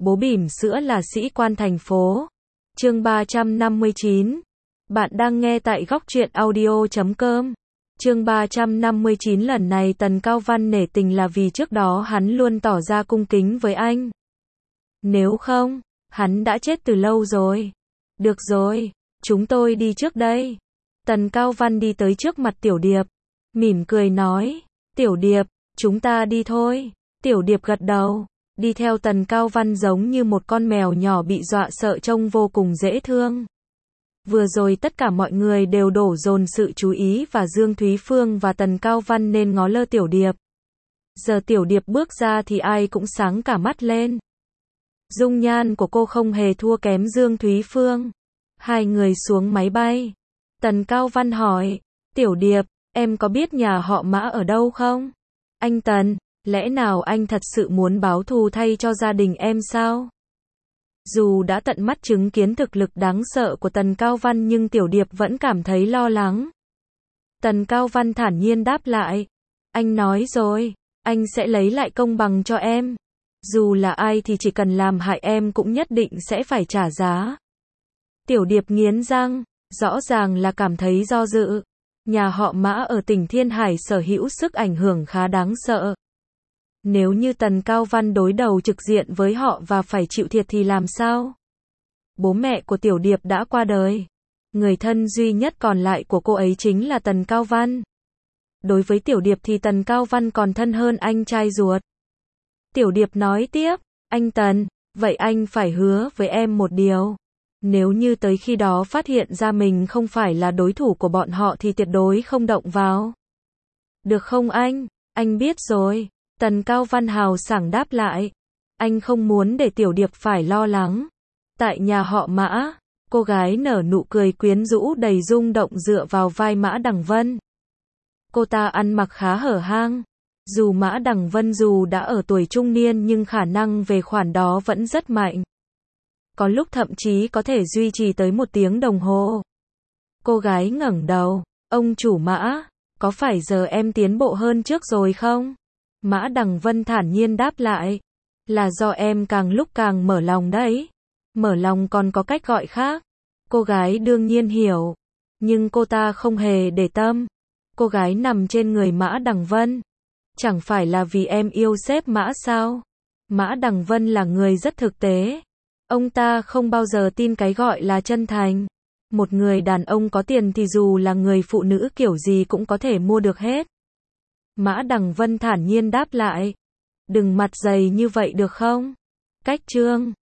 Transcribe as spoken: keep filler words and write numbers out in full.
Bố bỉm sữa là sĩ quan thành phố. Chương ba trăm năm mươi chín. Bạn đang nghe tại góc truyện audio chấm com. Chương ba trăm năm mươi chín. Lần này Tần Cao Văn nể tình là vì trước đó hắn luôn tỏ ra cung kính với anh. Nếu không, hắn đã chết từ lâu rồi. Được rồi, chúng tôi đi trước đây. Tần Cao Văn đi tới trước mặt Tiểu Điệp, mỉm cười nói, Tiểu Điệp, chúng ta đi thôi. Tiểu Điệp gật đầu, đi theo Tần Cao Văn giống như một con mèo nhỏ bị dọa sợ trông vô cùng dễ thương. Vừa rồi tất cả mọi người đều đổ dồn sự chú ý vào Dương Thúy Phương và Tần Cao Văn nên ngó lơ Tiểu Điệp. Giờ Tiểu Điệp bước ra thì ai cũng sáng cả mắt lên. Dung nhan của cô không hề thua kém Dương Thúy Phương. Hai người xuống máy bay. Tần Cao Văn hỏi, Tiểu Điệp, em có biết nhà họ Mã ở đâu không? Anh Tần, lẽ nào anh thật sự muốn báo thù thay cho gia đình em sao? Dù đã tận mắt chứng kiến thực lực đáng sợ của Tần Cao Văn nhưng Tiểu Điệp vẫn cảm thấy lo lắng. Tần Cao Văn thản nhiên đáp lại, anh nói rồi, anh sẽ lấy lại công bằng cho em. Dù là ai thì chỉ cần làm hại em cũng nhất định sẽ phải trả giá. Tiểu Điệp nghiến răng, rõ ràng là cảm thấy do dự. Nhà họ Mã ở tỉnh Thiên Hải sở hữu sức ảnh hưởng khá đáng sợ. Nếu như Tần Cao Văn đối đầu trực diện với họ và phải chịu thiệt thì làm sao? Bố mẹ của Tiểu Điệp đã qua đời. Người thân duy nhất còn lại của cô ấy chính là Tần Cao Văn. Đối với Tiểu Điệp thì Tần Cao Văn còn thân hơn anh trai ruột. Tiểu Điệp nói tiếp, anh Tần, vậy anh phải hứa với em một điều. Nếu như tới khi đó phát hiện ra mình không phải là đối thủ của bọn họ thì tuyệt đối không động vào. Được không anh? Anh biết rồi. Tần Cao Văn hào sảng đáp lại. Anh không muốn để Tiểu Điệp phải lo lắng. Tại nhà họ Mã, cô gái nở nụ cười quyến rũ đầy rung động dựa vào vai Mã Đằng Vân. Cô ta ăn mặc khá hở hang. Dù Mã Đằng Vân dù đã ở tuổi trung niên nhưng khả năng về khoản đó vẫn rất mạnh. Có lúc thậm chí có thể duy trì tới một tiếng đồng hồ. Cô gái ngẩng đầu, ông chủ Mã, có phải giờ em tiến bộ hơn trước rồi không? Mã Đằng Vân thản nhiên đáp lại, là do em càng lúc càng mở lòng đấy. Mở lòng còn có cách gọi khác. Cô gái đương nhiên hiểu, nhưng cô ta không hề để tâm. Cô gái nằm trên người Mã Đằng Vân. Chẳng phải là vì em yêu sếp Mã sao? Mã Đằng Vân là người rất thực tế. Ông ta không bao giờ tin cái gọi là chân thành. Một người đàn ông có tiền thì dù là người phụ nữ kiểu gì cũng có thể mua được hết. Mã Đằng Vân thản nhiên đáp lại. Đừng mặt dày như vậy được không? Cách chương.